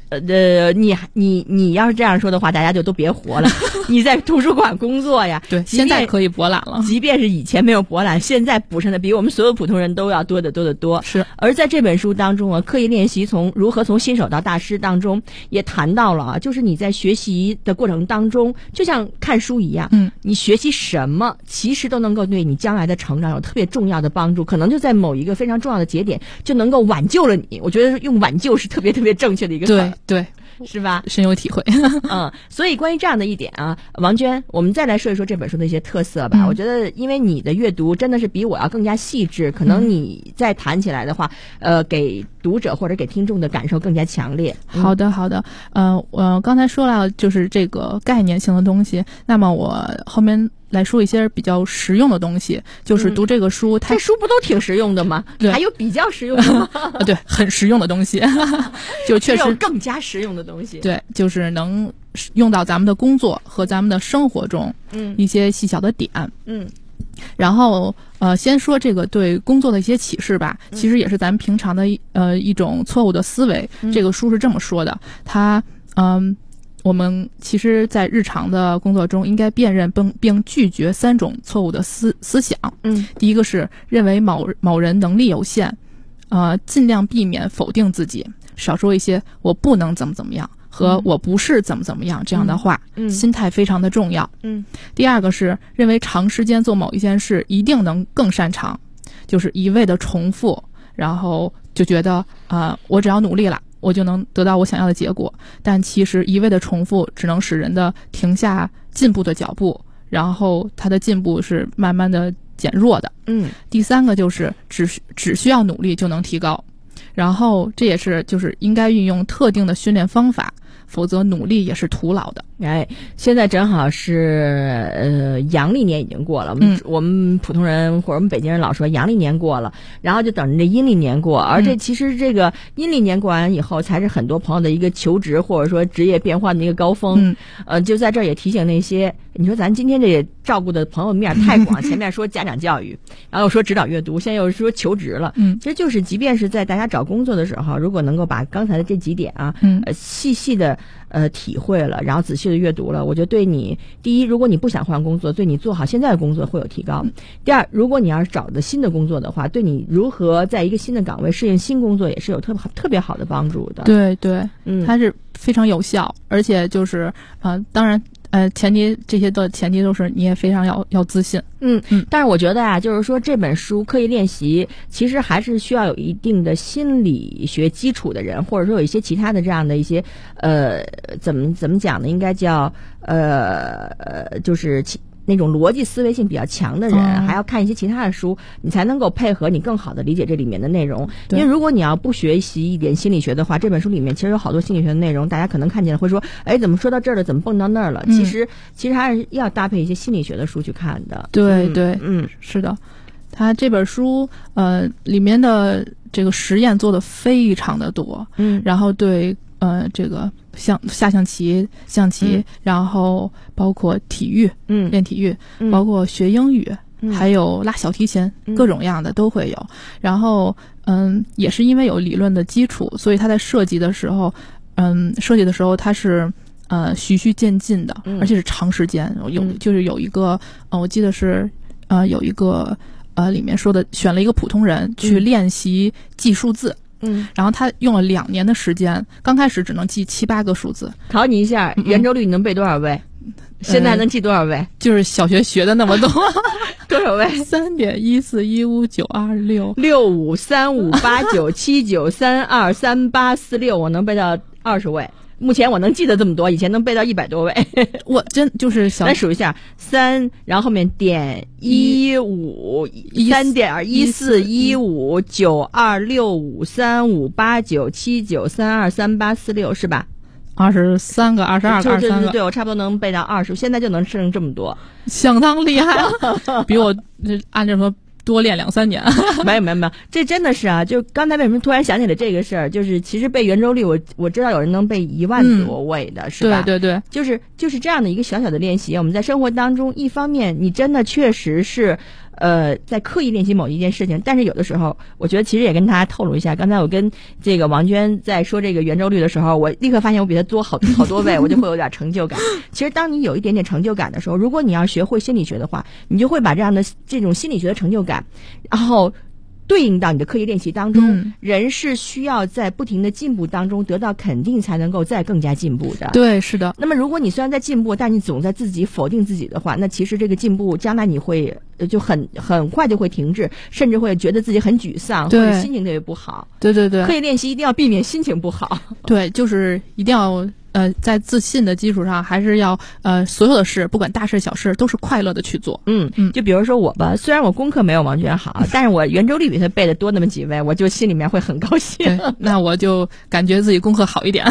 你要是这样说的话，大家就都别活了。你在图书馆工作呀， 对，现在可以博览了。 即便是以前没有博览，现在补上的比我们所有普通人都要多得多得多。 是。 而在这本书当中啊，刻意练习如何从新手到大师当中，也谈到了啊，就是你在学习的过程当中，就像看书一样，你学习什么，其实都能够对你将来的成长有特别重要的帮助，可能就在某一个非常重要的节点，就能够挽救了你。我觉得用挽救是特别特别正确的一个词。 对。 是吧？ 深有体会。 所以关于这样的一点啊，王娟，我们再来说一说这本书的一些特色吧。我觉得因为你的阅读真的是比我要更加细致，可能你再谈起来的话，给读者或者给听众的感受更加强烈。 好的。我刚才说了就是这个概念性的东西，那么我后面来说一些比较实用的东西，就是读这个书， 这书不都挺实用的吗？ 对， 还有比较实用的吗？ 对，很实用的东西，就确实有更加实用的东西。 对，就是能用到咱们的工作和咱们的生活中，一些细小的点。然后先说这个对工作的一些启示吧，其实也是咱们平常的一种错误的思维。这个书是这么说的，我们其实在日常的工作中应该辨认并拒绝3种错误的思想。第一个是认为某人能力有限，尽量避免否定自己，少说一些我不能怎么样和我不是怎么样这样的话，心态非常的重要。第二个是认为长时间做某一件事一定能更擅长，就是一味的重复，然后就觉得我只要努力了我就能得到我想要的结果，但其实一味的重复只能使人的停下进步的脚步，然后他的进步是慢慢的减弱的。第三个就是只需要努力就能提高，然后这也是就是应该运用特定的训练方法，否则努力也是徒劳的。 现在正好是阳历年已经过了，我们普通人或者我们北京人老说阳历年过了，然后就等着这阴历年过，而其实这个阴历年过完以后，才是很多朋友的一个求职或者说职业变换的一个高峰。就在这儿也提醒那些，你说咱今天这照顾的朋友面太广，前面说家长教育，然后又说指导阅读，现在又说求职了。其实就是即便是在大家找工作的时候，如果能够把刚才的这几点啊，细细的体会了，然后仔细的阅读了，我觉得对你，第一，如果你不想换工作，对你做好现在的工作会有提高。第二，如果你要是找的新的工作的话，对你如何在一个新的岗位适应新工作也是有特别好的帮助的。 对，它是非常有效，而且就是当然这些的前提都是你也非常要自信。 但是我觉得啊，就是说这本书刻意练习，其实还是需要有一定的心理学基础的人，或者说有一些其他的这样的一些怎么讲呢？应该叫就是那种逻辑思维性比较强的人，还要看一些其他的书，你才能够配合你更好的理解这里面的内容。因为如果你要不学习一点心理学的话，这本书里面其实有好多心理学的内容，大家可能看见了会说，怎么说到这儿了，怎么蹦到那儿了？其实还是要搭配一些心理学的书去看的。 对，是的，他这本书里面的这个实验做的非常的多。然后对这个下象棋，然后包括体育，练体育，包括学英语，还有拉小提琴，各种样的都会有。然后也是因为有理论的基础，所以他在设计的时候他是循序渐进的，而且是长时间。有一个我记得是有一个里面说的，选了一个普通人去练习记数字。然后他用了2年的时间，刚开始只能记7、8个数字。 考你一下，圆周率你能背多少位？现在能记多少位？ 就是小学学的那么多。 多少位？3.141592665358979323846，我能背到20位。目前我能记得这么多，以前能背到100多位。 我真就是咱数一下，3，然后后面点15，3.143159265358979323846是吧 ？23个、22个、23个， 对，我差不多能背到20，现在就能剩这么多， 相当厉害了，比我按这么多练2-3年。 没有，这真的是啊！就刚才为什么突然想起了这个事儿，就是其实背圆周率，我知道有人能背1万多位的，是吧？ 对， 就是这样的一个小小的练习。我们在生活当中，一方面你真的确实是在刻意练习某一件事情，但是有的时候，我觉得其实也跟大家透露一下，刚才我跟这个王娟在说这个圆周率的时候，我立刻发现我比她多好多倍，我就会有点成就感。其实当你有一点点成就感的时候，如果你要学会心理学的话，你就会把这种心理学的成就感，然后对应到你的刻意练习当中。人是需要在不停的进步当中得到肯定，才能够再更加进步的。 对，是的。那么如果你虽然在进步，但你总在自己否定自己的话，那其实这个进步将来你会就很快就会停滞，甚至会觉得自己很沮丧，或者心情特别不好。 对对对， 刻意练习一定要避免心情不好。 对，就是一定要在自信的基础上，还是要所有的事，不管大事小事，都是快乐的去做。 就比如说我吧，虽然我功课没有王娟好，但是我圆周率比她背的多那么几位，我就心里面会很高兴。 那我就感觉自己功课好一点。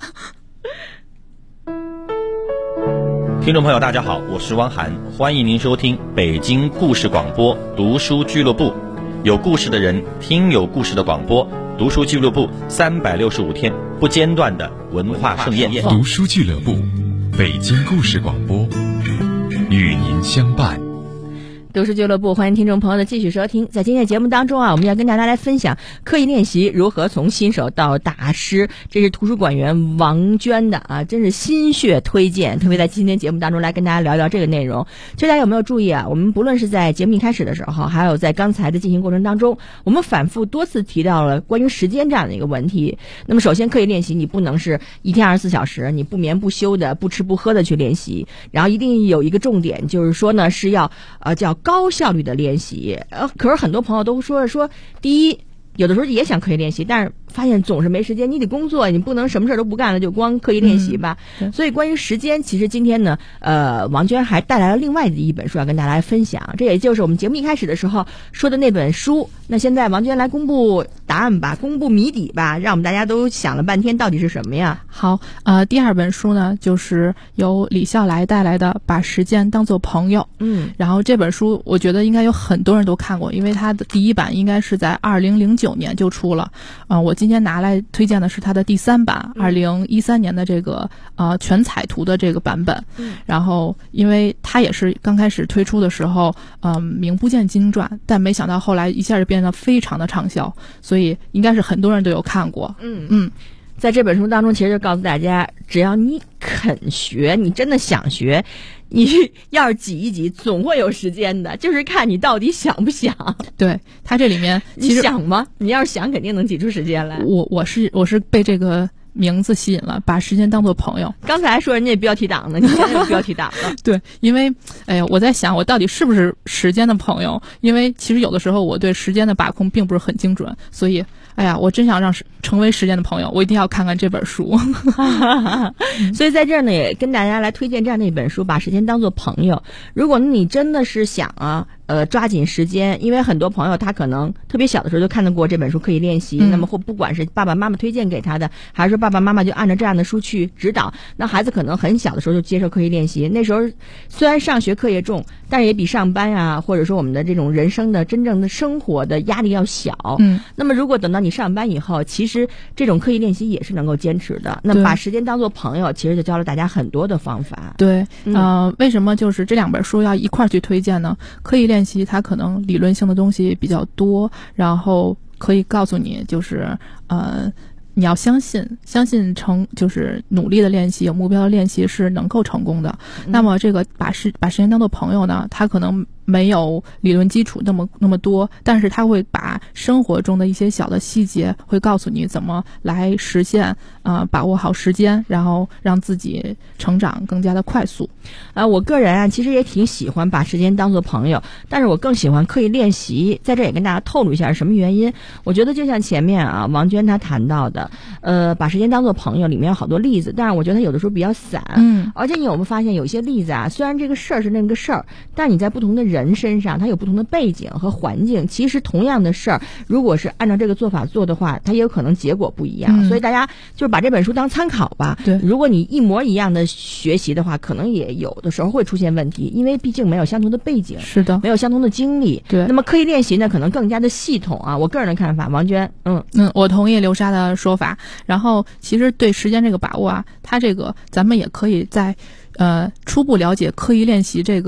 听众朋友大家好，我是汪涵，欢迎您收听北京故事广播读书俱乐部，有故事的人听有故事的广播，读书俱乐部365天不间断的文化盛宴。 读书俱乐部，北京故事广播，与您相伴。 读书俱乐部，欢迎听众朋友的继续收听。在今天的节目当中啊，我们要跟大家来分享刻意练习如何从新手到大师，这是图书馆员王娟的啊，真是心血推荐，特别在今天节目当中来跟大家聊聊这个内容。其实大家有没有注意啊？我们不论是在节目一开始的时候，还有在刚才的进行过程当中，我们反复多次提到了关于时间这样的一个问题。那么首先刻意练习，你不能是一天24小时，你不眠不休的、不吃不喝的去练习，然后一定有一个重点，就是说呢是要叫高效率的练习。可是很多朋友都说第一，有的时候也想刻意练习，但是发现总是没时间，你得工作，你不能什么事都不干了就光刻意练习吧。所以关于时间，其实今天呢王娟还带来了另外的一本书要跟大家来分享，这也就是我们节目一开始的时候说的那本书。那现在王娟来公布答案吧，公布谜底吧，让我们大家都想了半天到底是什么呀。 好，第二本书呢就是由李笑来带来的《把时间当作朋友》。然后这本书我觉得应该有很多人都看过，因为它的第一版应该是在2009年就出了。我今天拿来推荐的是它的第3版，2013年的这个全彩图的这个版本。然后因为它也是刚开始推出的时候名不见经传，但没想到后来一下就变得非常的畅销，所以应该是很多人都有看过。 在这本书当中其实就告诉大家，只要你肯学，你真的想学，你要是挤一挤总会有时间的，就是看你到底想不想。 对，它这里面其实你想吗？你要是想肯定能挤出时间来。 我是被这个名字吸引了，把时间当作朋友。 刚才还说人家标题党呢，你现在有标题党了。 对，因为我在想我到底是不是时间的朋友，因为其实有的时候我对时间的把控并不是很精准，所以我真想成为时间的朋友，我一定要看看这本书。 所以在这儿呢，也跟大家来推荐这样的一本书，把时间当作朋友。如果你真的是想抓紧时间，因为很多朋友他可能特别小的时候就看得过这本书刻意练习，那么或不管是爸爸妈妈推荐给他的，还是说爸爸妈妈就按照这样的书去指导，那孩子可能很小的时候就接受刻意练习。那时候虽然上学课业重，但是也比上班啊，或者说我们的这种人生的真正的生活的压力要小。那么如果等到你上班以后，其实这种刻意练习也是能够坚持的。那把时间当作朋友，其实就教了大家很多的方法。 对，为什么就是这2本书要一块儿去推荐呢？刻意练习它可能理论性的东西比较多，然后可以告诉你就是你要相信就是努力的练习，有目标的练习是能够成功的。那么这个把时间当作朋友呢，它可能没有理论基础那么多，但是它会把生活中的一些小的细节会告诉你怎么来实现把握好时间，然后让自己成长更加的快速。 我个人其实也挺喜欢把时间当作朋友，但是我更喜欢刻意练习。在这也跟大家透露一下什么原因。我觉得就像前面王娟她谈到的，把时间当作朋友里面有好多例子，但是我觉得有的时候比较散。而且你有没有发现有些例子虽然这个事儿是那个事儿，但你在不同的人身上它有不同的背景和环境，其实同样的事儿如果是按照这个做法做的话，它也有可能结果不一样。所以大家就是把这本书当参考吧。 对， 如果你一模一样的学习的话，可能也有的时候会出现问题，因为毕竟没有相同的背景， 是的， 没有相同的经历。 对， 那么刻意练习呢可能更加的系统我个人的看法。王娟我同意刘莎的说法。然后其实对时间这个把握它这个咱们也可以在初步了解刻意练习这个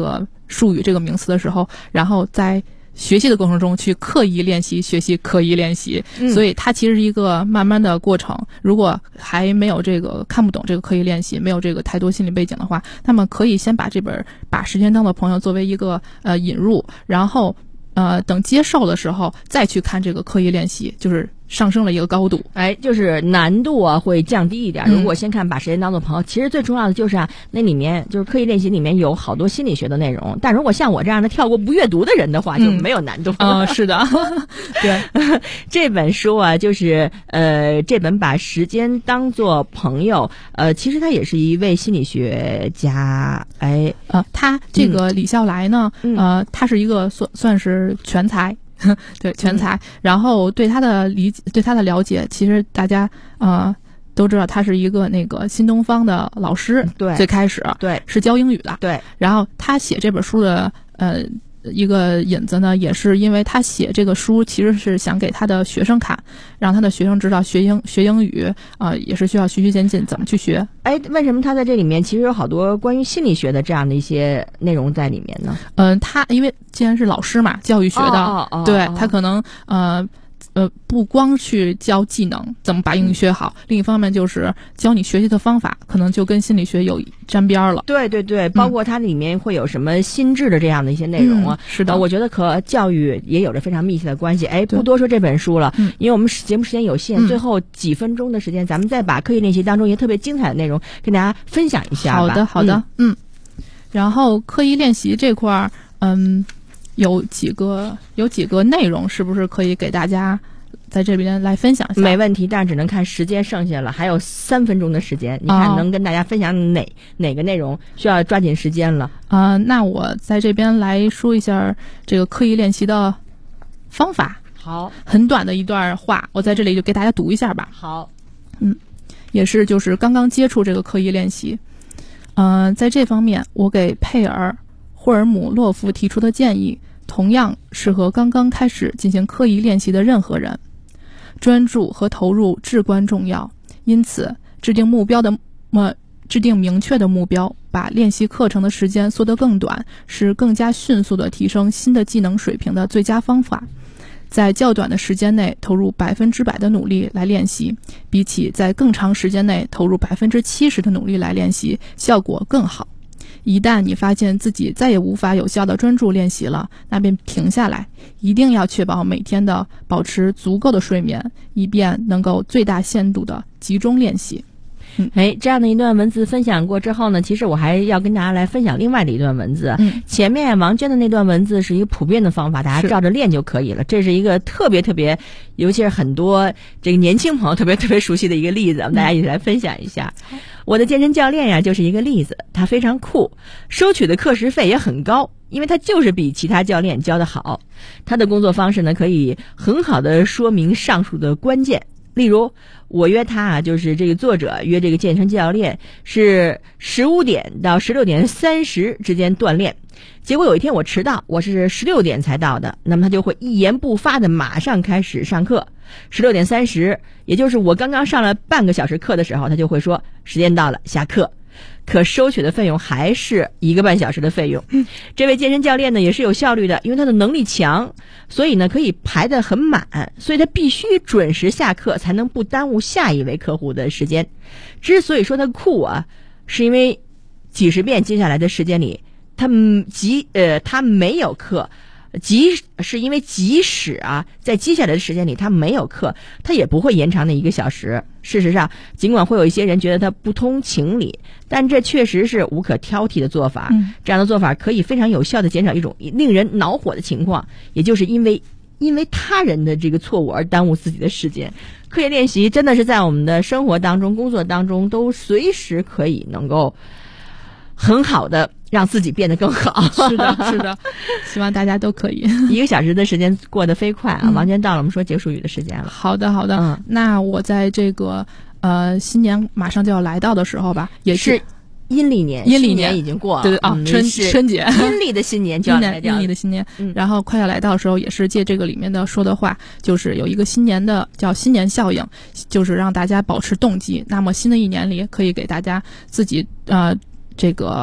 术语这个名词的时候，然后在学习的过程中去刻意练习学习，刻意练习，所以它其实是一个慢慢的过程。如果还没有这个看不懂这个刻意练习，没有这个太多心理背景的话，那么可以先把这本把时间当作朋友作为一个引入，然后等接受的时候再去看这个刻意练习，就是上升了一个高度。 就是难度啊会降低一点。如果先看把时间当做朋友，其实最重要的就是那里面就是刻意练习里面有好多心理学的内容。但如果像我这样的跳过不阅读的人的话，就没有难度。 是的，对， 这本书啊，就是这本把时间当做朋友，其实他也是一位心理学家。 他这个李笑来呢，他是一个算是全才。对，全才。然后对他的理解，对他的了解，其实大家都知道，他是一个那个新东方的老师。 对， 最开始对是教英语的。 对， 然后他写这本书的一个引子呢，也是因为他写这个书其实是想给他的学生看，让他的学生知道学英语也是需要循序渐进，怎么去学。 为什么他在这里面其实有好多关于心理学的这样的一些内容在里面呢？ 他因为既然是老师嘛，教育学的，对，他可能不光去教技能怎么把英语学好，另一方面就是教你学习的方法，可能就跟心理学有沾边了。对对对，包括它里面会有什么心智的这样的一些内容啊。 是的， 我觉得和教育也有着非常密切的关系。不多说这本书了，因为我们节目时间有限，最后几分钟的时间，咱们再把刻意练习当中一些特别精彩的内容跟大家分享一下吧。 好的，然后刻意练习这块儿，有几个内容，是不是可以给大家在这边来分享一下？ 没问题，但是只能看时间剩下了，还有3分钟的时间，你看能跟大家分享哪个内容？需要抓紧时间了。 那我在这边来说一下这个刻意练习的方法。 好， 很短的一段话，我在这里就给大家读一下吧。 好， 也是就是刚刚接触这个刻意练习，在这方面，我给佩尔·霍尔姆洛夫提出的建议，同样适合刚刚开始进行刻意练习的任何人。专注和投入至关重要，因此制定明确的目标，把练习课程的时间缩得更短，是更加迅速地提升新的技能水平的最佳方法。在较短的时间内投入100%的努力来练习，比起在更长时间内投入70%的努力来练习，效果更好。一旦你发现自己再也无法有效的专注练习了，那便停下来，一定要确保每天的保持足够的睡眠，以便能够最大限度的集中练习。 这样的一段文字分享过之后呢，其实我还要跟大家来分享另外的一段文字。前面王娟的那段文字是一个普遍的方法，大家照着练就可以了。这是一个特别，尤其是很多这个年轻朋友特别熟悉的一个例子，我们大家一起来分享一下。我的健身教练呀，就是一个例子，他非常酷，收取的课时费也很高，因为他就是比其他教练教得好。他的工作方式呢，可以很好的说明上述的关键。例如，我约他就是这个作者约这个健身教练是15点到16点30之间锻炼，结果有一天我迟到，我是16点才到的，那么他就会一言不发的马上开始上课。16点30，也就是我刚刚上了半个小时课的时候，他就会说时间到了，下课。可收取的费用还是1个半小时的费用。这位健身教练呢也是有效率的，因为他的能力强，所以呢可以排得很满，所以他必须准时下课，才能不耽误下一位客户的时间。之所以说他酷啊，是因为几十遍接下来的时间里，他没有课。是因为即使在接下来的时间里他没有课，他也不会延长那1个小时。事实上，尽管会有一些人觉得他不通情理，但这确实是无可挑剔的做法。这样的做法可以非常有效地减少一种令人恼火的情况，也就是因为他人的这个错误而耽误自己的时间。刻意练习真的是在我们的生活当中、工作当中都随时可以能够很好的让自己变得更好。 是的，希望大家都可以。 1个小时的时间过得飞快啊！王娟到了我们说结束语的时间了。 好的，那我在这个新年马上就要来到的时候吧，也是阴历年已经过了， 对春节， 阴历的新年就要来到， 阴历的新年，然后快要来到的时候，也是借这个里面的说的话，就是有一个新年的叫新年效应，就是让大家保持动机。那么新的一年里，可以给大家自己这个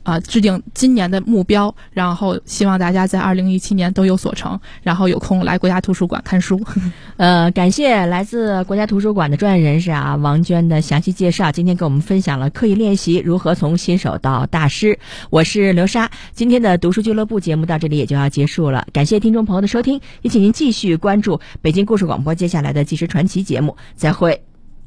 制定今年的目标，然后希望大家在2017年都有所成，然后有空来国家图书馆看书。 感谢来自国家图书馆的专业人士王娟的详细介绍，今天给我们分享了刻意练习如何从新手到大师。我是刘莎，今天的读书俱乐部节目到这里也就要结束了，感谢听众朋友的收听，也请您继续关注北京故事广播接下来的纪实传奇节目，再会。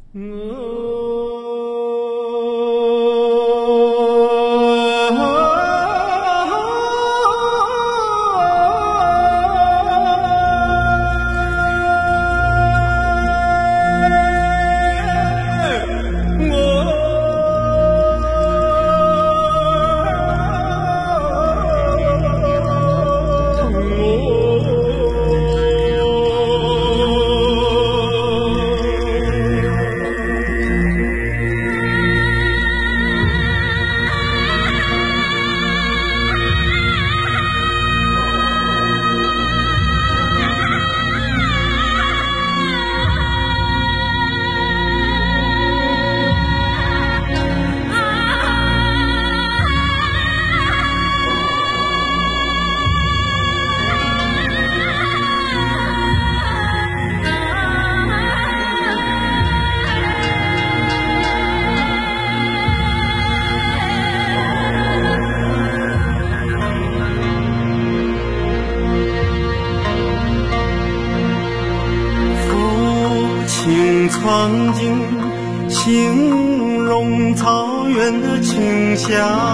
曾经形容草原的清香，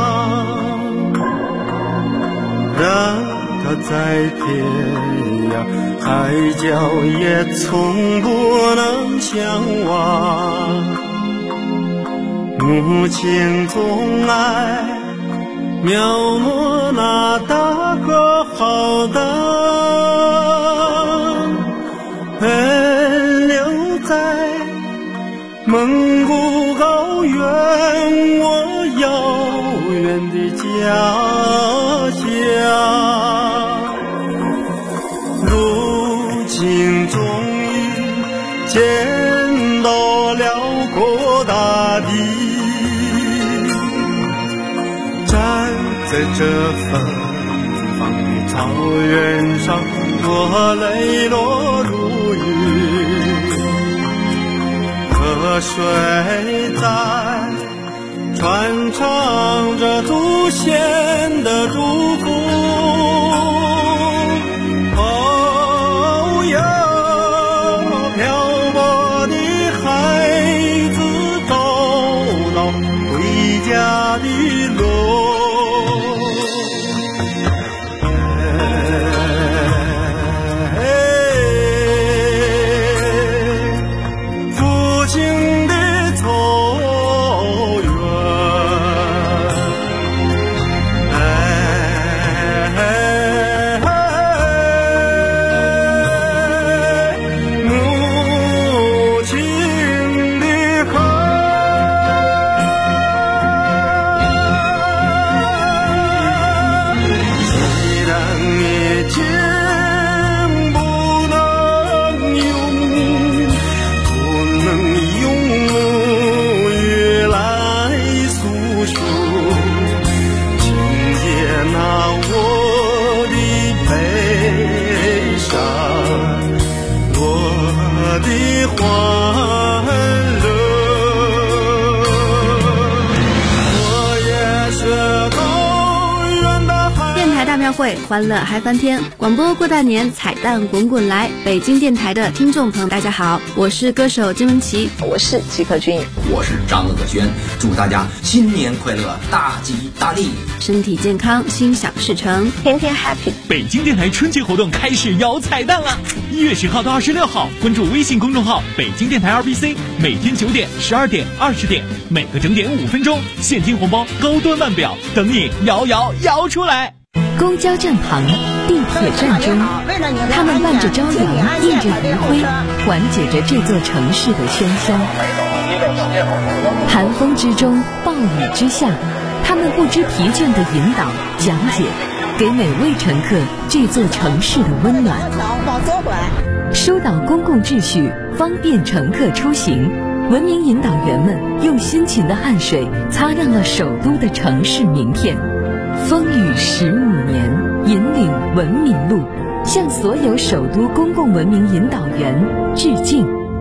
让它在天涯海角也从不能相忘。母亲总爱描摹那大河浩荡，奔流在蒙古高原，我遥远的家乡。如今终于见到辽阔大地，站在这芬芳的草原上，我泪落如雨。河水在传唱着祖先的祝福，哦哟，漂泊的孩子找到回家的路。 会欢乐嗨翻天，广播过大年，彩蛋滚滚来。北京电台的听众朋友大家好，我是歌手金玟岐， 我是齐克君， 我是张乐轩，祝大家新年快乐，大吉大利， 身体健康，心想事成， 天天 happy。 北京电台春节活动开始摇彩蛋了，1月10号到26号，关注微信公众号北京电台 RBC， 每天9点、12点、20点，每个整点5分钟，现金红包高端腕表，等你摇摇摇出来。 公交站旁，地铁站中，他们伴着朝阳，映着余晖，缓解着这座城市的喧嚣。寒风之中，暴雨之下，他们不知疲倦地引导、讲解，给每位乘客这座城市的温暖。疏导公共秩序，方便乘客出行。文明引导员们用辛勤的汗水擦亮了首都的城市名片。 风雨15年，引领文明路，向所有首都公共文明引导员致敬。